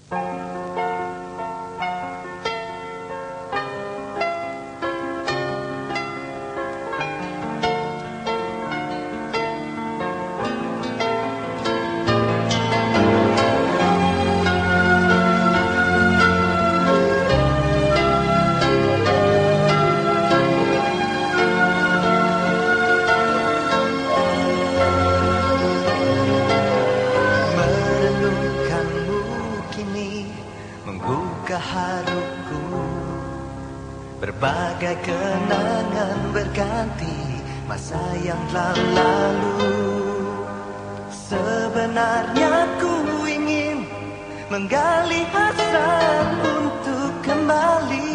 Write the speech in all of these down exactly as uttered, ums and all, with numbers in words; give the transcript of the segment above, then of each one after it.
Menggugah haruku, berbagai kenangan berganti masa yang telah lalu. Sebenarnya ku ingin menggali hasrat untuk kembali,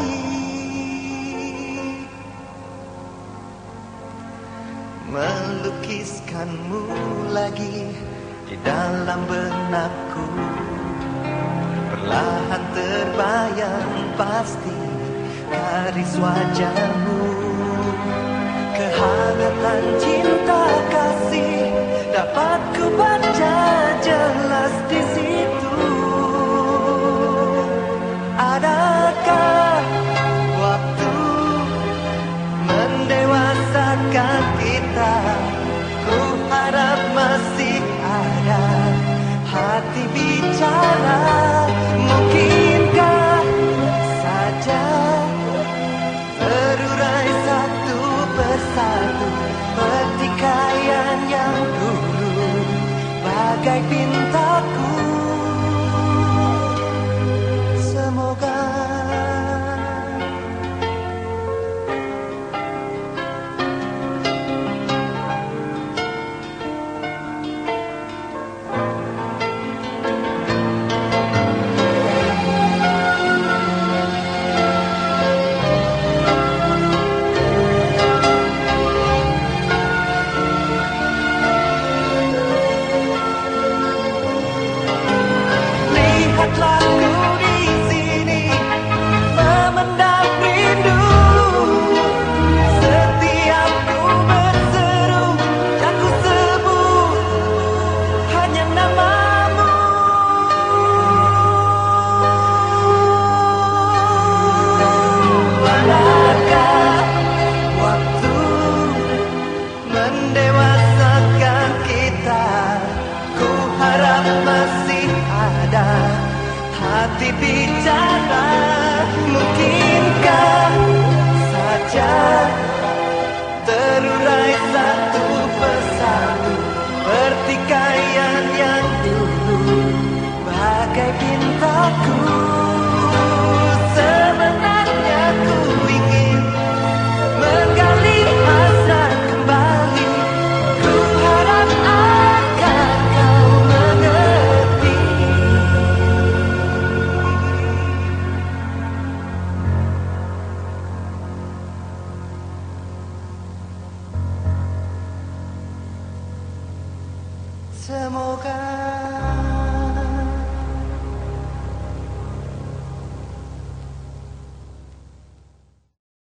melukiskanmu lagi di dalam benakku. Perlahan terbayang pasti garis wajahmu, kehangatan cinta kasih dapat ku baca jelas di situ. Adakah waktu mendewasakan kita? Ku harap masih ada hati bicara. Mungkinkah saja terurai satu persatu pertikaian yang dulu bagai pintaku. Semoga mendewasakan kita. Ku harap masih ada hati bicara. Mungkinkah saja terurai satu persatu pertikaian yang dulu bagai pintaku. Sebenarnya ku ingin menggali hasrat kembali. Ku harap akan kau mengerti. Semoga